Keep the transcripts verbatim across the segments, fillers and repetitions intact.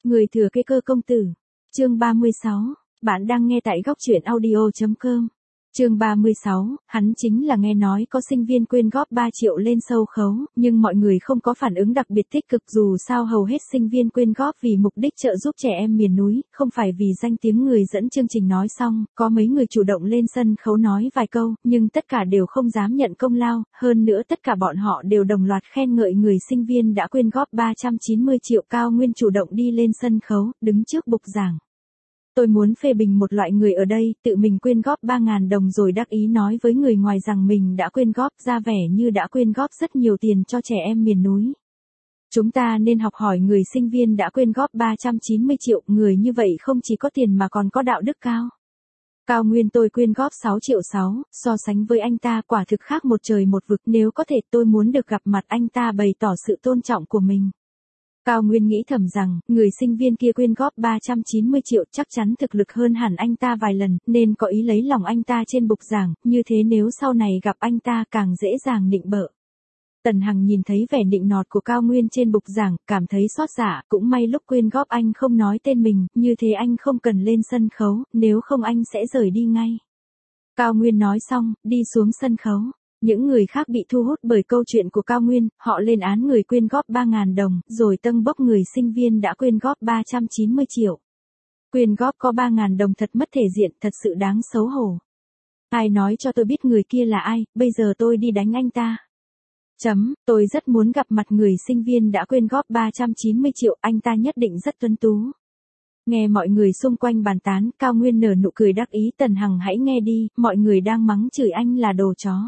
Người thừa kế cơ công tử. Chương ba mươi sáu. Bạn đang nghe tại góc truyện audio chấm com. Chương ba mươi sáu, hắn chính là nghe nói có sinh viên quyên góp ba triệu lên sâu khấu, nhưng mọi người không có phản ứng đặc biệt tích cực, dù sao hầu hết sinh viên quyên góp vì mục đích trợ giúp trẻ em miền núi, không phải vì danh tiếng. Người dẫn chương trình nói xong, có mấy người chủ động lên sân khấu nói vài câu, nhưng tất cả đều không dám nhận công lao, hơn nữa tất cả bọn họ đều đồng loạt khen ngợi người sinh viên đã quyên góp ba trăm chín mươi triệu. Cao Nguyên chủ động đi lên sân khấu, đứng trước bục giảng. Tôi muốn phê bình một loại người ở đây, tự mình quyên góp ba nghìn đồng rồi đắc ý nói với người ngoài rằng mình đã quyên góp, ra vẻ như đã quyên góp rất nhiều tiền cho trẻ em miền núi. Chúng ta nên học hỏi người sinh viên đã quyên góp ba trăm chín mươi triệu, người như vậy không chỉ có tiền mà còn có đạo đức cao. Cao Nguyên: tôi quyên góp sáu triệu sáu, so sánh với anh ta quả thực khác một trời một vực, nếu có thể tôi muốn được gặp mặt anh ta bày tỏ sự tôn trọng của mình. Cao Nguyên nghĩ thầm rằng, người sinh viên kia quyên góp ba trăm chín mươi triệu chắc chắn thực lực hơn hẳn anh ta vài lần, nên có ý lấy lòng anh ta trên bục giảng, như thế nếu sau này gặp anh ta càng dễ dàng nịnh bợ. Tần Hằng nhìn thấy vẻ nịnh nọt của Cao Nguyên trên bục giảng, cảm thấy xót dạ, cũng may lúc quyên góp anh không nói tên mình, như thế anh không cần lên sân khấu, nếu không anh sẽ rời đi ngay. Cao Nguyên nói xong, đi xuống sân khấu. Những người khác bị thu hút bởi câu chuyện của Cao Nguyên, họ lên án người quyên góp ba nghìn đồng, rồi tâng bốc người sinh viên đã quyên góp ba trăm chín mươi triệu. Quyên góp có ba nghìn đồng thật mất thể diện, thật sự đáng xấu hổ. Ai nói cho tôi biết người kia là ai, bây giờ tôi đi đánh anh ta. Chấm, tôi rất muốn gặp mặt người sinh viên đã quyên góp ba trăm chín mươi triệu, anh ta nhất định rất tuấn tú. Nghe mọi người xung quanh bàn tán, Cao Nguyên nở nụ cười đắc ý. Tần Hằng: hãy nghe đi, mọi người đang mắng chửi anh là đồ chó.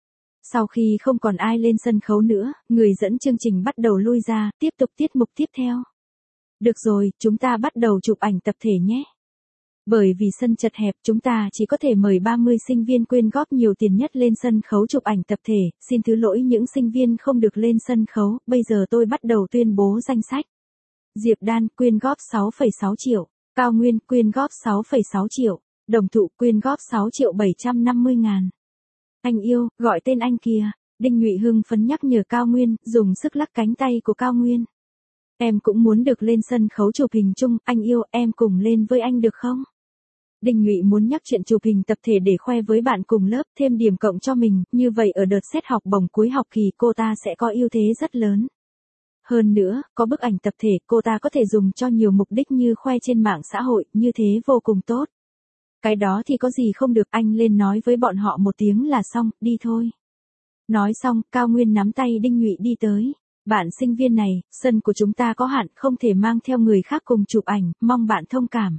Sau khi không còn ai lên sân khấu nữa, người dẫn chương trình bắt đầu lui ra, tiếp tục tiết mục tiếp theo. Được rồi, chúng ta bắt đầu chụp ảnh tập thể nhé. Bởi vì sân chật hẹp, chúng ta chỉ có thể mời ba mươi sinh viên quyên góp nhiều tiền nhất lên sân khấu chụp ảnh tập thể, xin thứ lỗi những sinh viên không được lên sân khấu, bây giờ tôi bắt đầu tuyên bố danh sách. Diệp Đan quyên góp sáu phẩy sáu triệu, Cao Nguyên quyên góp sáu phẩy sáu triệu, Đồng Thụ quyên góp sáu triệu bảy trăm năm mươi ngàn. Anh yêu, gọi tên anh kìa. Đinh Nhụy hưng phấn nhắc nhở Cao Nguyên, dùng sức lắc cánh tay của Cao Nguyên. Em cũng muốn được lên sân khấu chụp hình chung, anh yêu, em cùng lên với anh được không? Đinh Nhụy muốn nhắc chuyện chụp hình tập thể để khoe với bạn cùng lớp, thêm điểm cộng cho mình, như vậy ở đợt xét học bổng cuối học kỳ cô ta sẽ có ưu thế rất lớn. Hơn nữa, có bức ảnh tập thể, cô ta có thể dùng cho nhiều mục đích như khoe trên mạng xã hội, như thế vô cùng tốt. Cái đó thì có gì không được, anh lên nói với bọn họ một tiếng là xong, đi thôi. Nói xong, Cao Nguyên nắm tay Đinh Nhụy đi tới. Bạn sinh viên này, sân của chúng ta có hạn, không thể mang theo người khác cùng chụp ảnh, mong bạn thông cảm.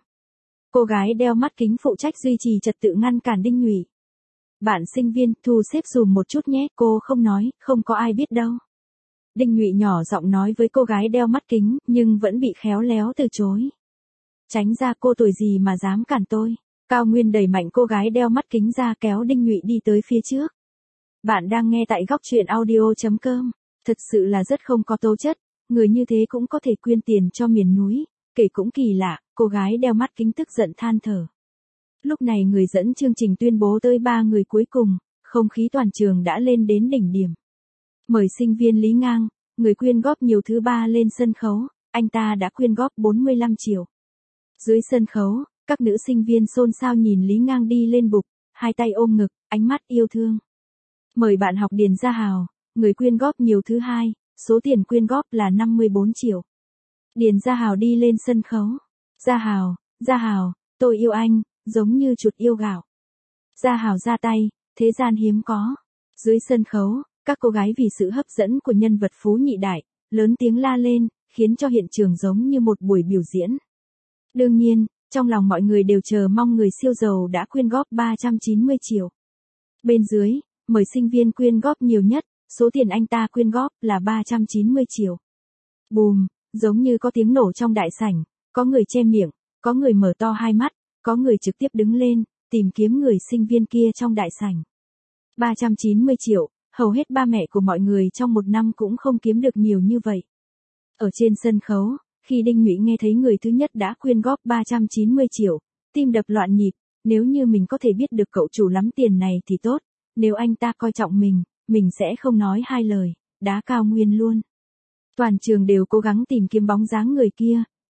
Cô gái đeo mắt kính phụ trách duy trì trật tự ngăn cản Đinh Nhụy. Bạn sinh viên, thu xếp dùm một chút nhé, cô không nói, không có ai biết đâu. Đinh Nhụy nhỏ giọng nói với cô gái đeo mắt kính, nhưng vẫn bị khéo léo từ chối. Tránh ra, cô tuổi gì mà dám cản tôi. Cao Nguyên đẩy mạnh cô gái đeo mắt kính ra, kéo Đinh Nhụy đi tới phía trước. Bạn đang nghe tại góc truyện audio chấm com. Thật sự là rất không có tố chất, người như thế cũng có thể quyên tiền cho miền núi, kể cũng kỳ lạ, cô gái đeo mắt kính tức giận than thở. Lúc này người dẫn chương trình tuyên bố tới ba người cuối cùng, không khí toàn trường đã lên đến đỉnh điểm. Mời sinh viên Lý Ngang, người quyên góp nhiều thứ ba lên sân khấu, anh ta đã quyên góp bốn mươi lăm triệu. Dưới sân khấu, các nữ sinh viên xôn xao nhìn Lý Ngang đi lên bục, hai tay ôm ngực, ánh mắt yêu thương. Mời bạn học Điền Gia Hào, người quyên góp nhiều thứ hai, số tiền quyên góp là năm mươi bốn triệu. Điền Gia Hào đi lên sân khấu. Gia Hào, Gia Hào, tôi yêu anh, giống như chuột yêu gạo. Gia Hào ra tay, thế gian hiếm có. Dưới sân khấu, các cô gái vì sự hấp dẫn của nhân vật Phú Nhị Đại, lớn tiếng la lên, khiến cho hiện trường giống như một buổi biểu diễn. Đương nhiên, trong lòng mọi người đều chờ mong người siêu giàu đã quyên góp ba trăm chín mươi triệu. Bên dưới, mời sinh viên quyên góp nhiều nhất, số tiền anh ta quyên góp là ba trăm chín mươi triệu. Bùm, giống như có tiếng nổ trong đại sảnh, có người che miệng, có người mở to hai mắt, có người trực tiếp đứng lên, tìm kiếm người sinh viên kia trong đại sảnh. ba trăm chín mươi triệu, hầu hết ba mẹ của mọi người trong một năm cũng không kiếm được nhiều như vậy. Ở trên sân khấu, khi Đinh Nhụy nghe thấy người thứ nhất đã quyên góp ba trăm chín mươi triệu, tim đập loạn nhịp, nếu như mình có thể biết được cậu chủ lắm tiền này thì tốt, nếu anh ta coi trọng mình, mình sẽ không nói hai lời, đá Cao Nguyên luôn. Toàn trường đều cố gắng tìm kiếm bóng dáng người kia,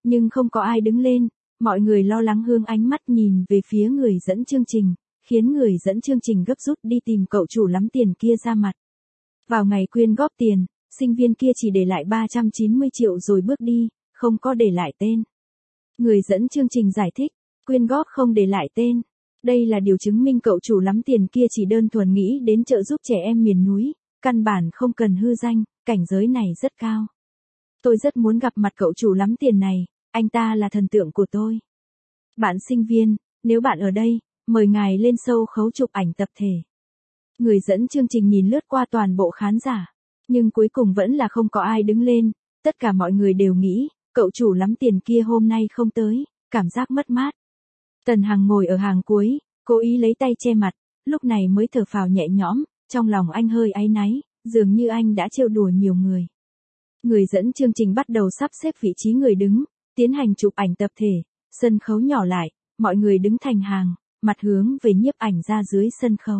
nhưng không có ai đứng lên, mọi người lo lắng hướng ánh mắt nhìn về phía người dẫn chương trình, khiến người dẫn chương trình gấp rút đi tìm cậu chủ lắm tiền kia ra mặt. Vào ngày quyên góp tiền, sinh viên kia chỉ để lại ba trăm chín mươi triệu rồi bước đi, không có để lại tên. Người dẫn chương trình giải thích, quyên góp không để lại tên. Đây là điều chứng minh cậu chủ lắm tiền kia chỉ đơn thuần nghĩ đến trợ giúp trẻ em miền núi, căn bản không cần hư danh, cảnh giới này rất cao. Tôi rất muốn gặp mặt cậu chủ lắm tiền này, anh ta là thần tượng của tôi. Bạn sinh viên, nếu bạn ở đây, mời ngài lên show khấu chụp ảnh tập thể. Người dẫn chương trình nhìn lướt qua toàn bộ khán giả, nhưng cuối cùng vẫn là không có ai đứng lên, tất cả mọi người đều nghĩ, cậu chủ lắm tiền kia hôm nay không tới, cảm giác mất mát. Tần Hằng ngồi ở hàng cuối, cố ý lấy tay che mặt, lúc này mới thở phào nhẹ nhõm, trong lòng anh hơi áy náy, dường như anh đã trêu đùa nhiều người. Người dẫn chương trình bắt đầu sắp xếp vị trí người đứng, tiến hành chụp ảnh tập thể, sân khấu nhỏ lại, mọi người đứng thành hàng, mặt hướng về nhiếp ảnh ra dưới sân khấu.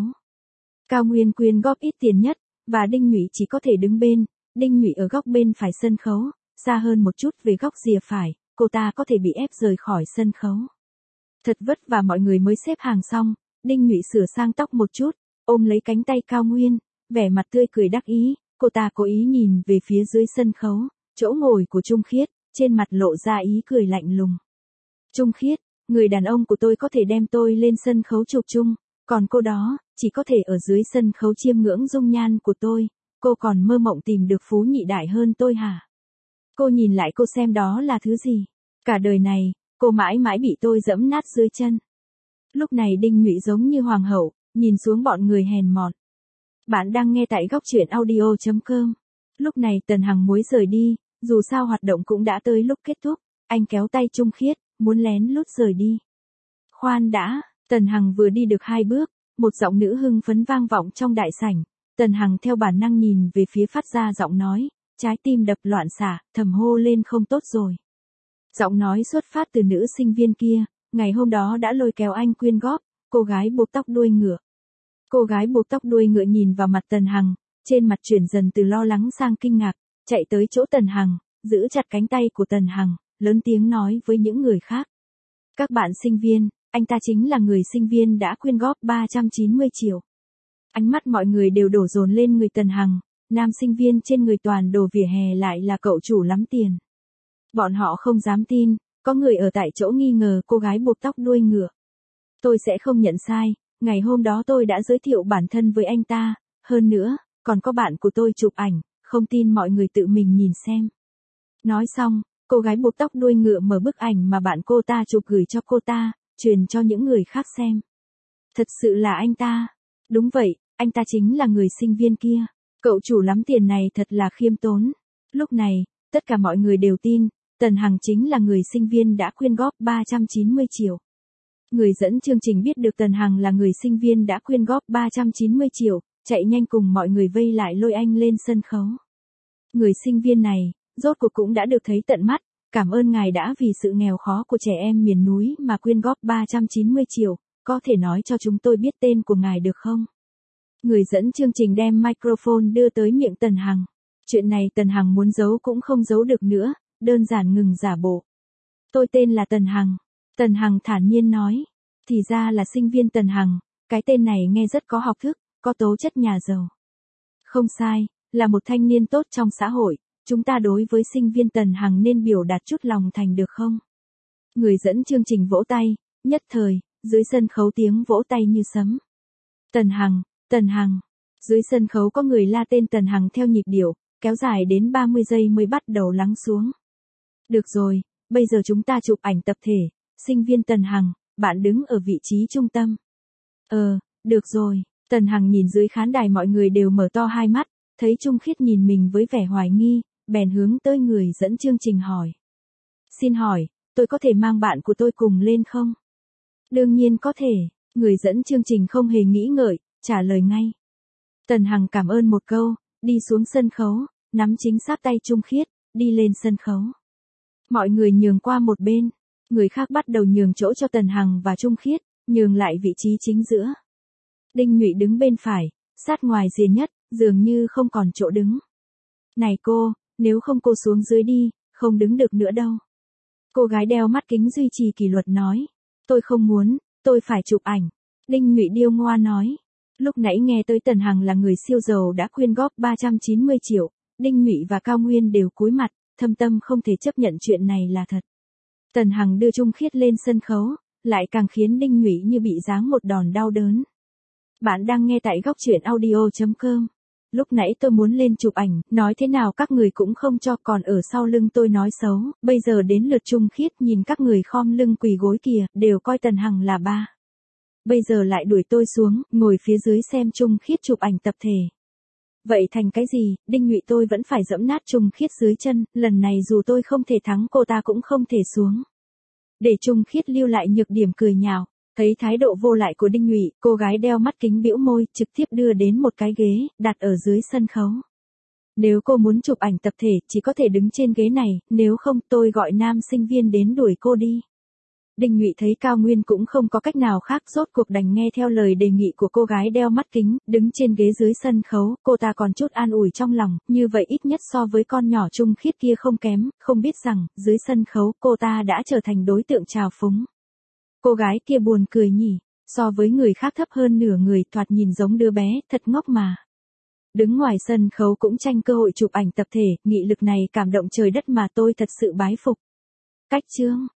Cao Nguyên quyên góp ít tiền nhất, và Đinh Nhụy chỉ có thể đứng bên, Đinh Nhụy ở góc bên phải sân khấu, xa hơn một chút về góc rìa phải, cô ta có thể bị ép rời khỏi sân khấu. Thật vất vả mọi người mới xếp hàng xong, Đinh Nhụy sửa sang tóc một chút, ôm lấy cánh tay Cao Nguyên, vẻ mặt tươi cười đắc ý, cô ta cố ý nhìn về phía dưới sân khấu, chỗ ngồi của Trung Khiết, trên mặt lộ ra ý cười lạnh lùng. Trung Khiết, người đàn ông của tôi có thể đem tôi lên sân khấu chụp chung, còn cô đó, chỉ có thể ở dưới sân khấu chiêm ngưỡng dung nhan của tôi, cô còn mơ mộng tìm được phú nhị đại hơn tôi hả? Cô nhìn lại cô xem đó là thứ gì? Cả đời này, cô mãi mãi bị tôi dẫm nát dưới chân. Lúc này Đinh Nhụy giống như hoàng hậu, nhìn xuống bọn người hèn mọn. Bạn đang nghe tại góc truyện audio chấm com. Lúc này Tần Hằng muốn rời đi, dù sao hoạt động cũng đã tới lúc kết thúc, anh kéo tay Trung Khiết, muốn lén lút rời đi. Khoan đã, Tần Hằng vừa đi được hai bước, một giọng nữ hưng phấn vang vọng trong đại sảnh, Tần Hằng theo bản năng nhìn về phía phát ra giọng nói, trái tim đập loạn xạ, thầm hô lên không tốt rồi. Giọng nói xuất phát từ nữ sinh viên kia, ngày hôm đó đã lôi kéo anh quyên góp, cô gái buộc tóc đuôi ngựa. Cô gái buộc tóc đuôi ngựa nhìn vào mặt Tần Hằng, trên mặt chuyển dần từ lo lắng sang kinh ngạc, chạy tới chỗ Tần Hằng, giữ chặt cánh tay của Tần Hằng, lớn tiếng nói với những người khác. Các bạn sinh viên, anh ta chính là người sinh viên đã quyên góp ba trăm chín mươi triệu. Ánh mắt mọi người đều đổ dồn lên người Tần Hằng, nam sinh viên trên người toàn đồ vỉa hè lại là cậu chủ lắm tiền. Bọn họ không dám tin, có người ở tại chỗ nghi ngờ cô gái buộc tóc đuôi ngựa. Tôi sẽ không nhận sai, ngày hôm đó tôi đã giới thiệu bản thân với anh ta, hơn nữa, còn có bạn của tôi chụp ảnh, không tin mọi người tự mình nhìn xem. Nói xong, cô gái buộc tóc đuôi ngựa mở bức ảnh mà bạn cô ta chụp gửi cho cô ta, truyền cho những người khác xem. Thật sự là anh ta. Đúng vậy, anh ta chính là người sinh viên kia. Cậu chủ lắm tiền này thật là khiêm tốn. Lúc này, tất cả mọi người đều tin, Tần Hằng chính là người sinh viên đã quyên góp ba trăm chín mươi triệu. Người dẫn chương trình biết được Tần Hằng là người sinh viên đã quyên góp ba trăm chín mươi triệu, chạy nhanh cùng mọi người vây lại lôi anh lên sân khấu. Người sinh viên này, rốt cuộc cũng đã được thấy tận mắt, cảm ơn ngài đã vì sự nghèo khó của trẻ em miền núi mà quyên góp ba trăm chín mươi triệu, có thể nói cho chúng tôi biết tên của ngài được không? Người dẫn chương trình đem microphone đưa tới miệng Tần Hằng. Chuyện này Tần Hằng muốn giấu cũng không giấu được nữa, đơn giản ngừng giả bộ. Tôi tên là Tần Hằng. Tần Hằng thản nhiên nói. Thì ra là sinh viên Tần Hằng, cái tên này nghe rất có học thức, có tố chất nhà giàu. Không sai, là một thanh niên tốt trong xã hội, chúng ta đối với sinh viên Tần Hằng nên biểu đạt chút lòng thành được không? Người dẫn chương trình vỗ tay, nhất thời, dưới sân khấu tiếng vỗ tay như sấm. Tần Hằng, Tần Hằng. Dưới sân khấu có người la tên Tần Hằng theo nhịp điệu, kéo dài đến ba mươi giây mới bắt đầu lắng xuống. Được rồi, bây giờ chúng ta chụp ảnh tập thể, sinh viên Tần Hằng, bạn đứng ở vị trí trung tâm. Ờ, được rồi, Tần Hằng nhìn dưới khán đài mọi người đều mở to hai mắt, thấy Trung Khiết nhìn mình với vẻ hoài nghi, bèn hướng tới người dẫn chương trình hỏi. Xin hỏi, tôi có thể mang bạn của tôi cùng lên không? Đương nhiên có thể, người dẫn chương trình không hề nghĩ ngợi, trả lời ngay. Tần Hằng cảm ơn một câu, đi xuống sân khấu, nắm chính xác tay Trung Khiết, đi lên sân khấu. Mọi người nhường qua một bên, người khác bắt đầu nhường chỗ cho Tần Hằng và Trung Khiết, nhường lại vị trí chính giữa. Đinh Nhụy đứng bên phải, sát ngoài rìa nhất, dường như không còn chỗ đứng. Này cô, nếu không cô xuống dưới đi, không đứng được nữa đâu. Cô gái đeo mắt kính duy trì kỷ luật nói. Tôi không muốn, tôi phải chụp ảnh. Đinh Nhụy điêu ngoa nói. Lúc nãy nghe tới Tần Hằng là người siêu giàu đã quyên góp ba trăm chín mươi triệu, Đinh Nhụy và Cao Nguyên đều cúi mặt, thâm tâm không thể chấp nhận chuyện này là thật. Tần Hằng đưa Trung Khiết lên sân khấu, lại càng khiến Đinh Nhụy như bị giáng một đòn đau đớn. Bạn đang nghe tại góc truyện audio chấm com. Lúc nãy tôi muốn lên chụp ảnh, nói thế nào các người cũng không cho, còn ở sau lưng tôi nói xấu, bây giờ đến lượt Trung Khiết nhìn các người khom lưng quỳ gối kìa, đều coi Tần Hằng là ba. Bây giờ lại đuổi tôi xuống, ngồi phía dưới xem Trung Khiết chụp ảnh tập thể. Vậy thành cái gì, Đinh Nhụy tôi vẫn phải giẫm nát Trung Khiết dưới chân, lần này dù tôi không thể thắng cô ta cũng không thể xuống. Để Trung Khiết lưu lại nhược điểm cười nhạo, thấy thái độ vô lại của Đinh Nhụy, cô gái đeo mắt kính bĩu môi, trực tiếp đưa đến một cái ghế, đặt ở dưới sân khấu. Nếu cô muốn chụp ảnh tập thể, chỉ có thể đứng trên ghế này, nếu không tôi gọi nam sinh viên đến đuổi cô đi. Đinh Nhụy thấy Cao Nguyên cũng không có cách nào khác, rốt cuộc đành nghe theo lời đề nghị của cô gái đeo mắt kính, đứng trên ghế dưới sân khấu, cô ta còn chút an ủi trong lòng, như vậy ít nhất so với con nhỏ Trung Khiết kia không kém, không biết rằng, dưới sân khấu cô ta đã trở thành đối tượng trào phúng. Cô gái kia buồn cười nhỉ, so với người khác thấp hơn nửa người, thoạt nhìn giống đứa bé, thật ngốc mà. Đứng ngoài sân khấu cũng tranh cơ hội chụp ảnh tập thể, nghị lực này cảm động trời đất mà tôi thật sự bái phục. Cách chương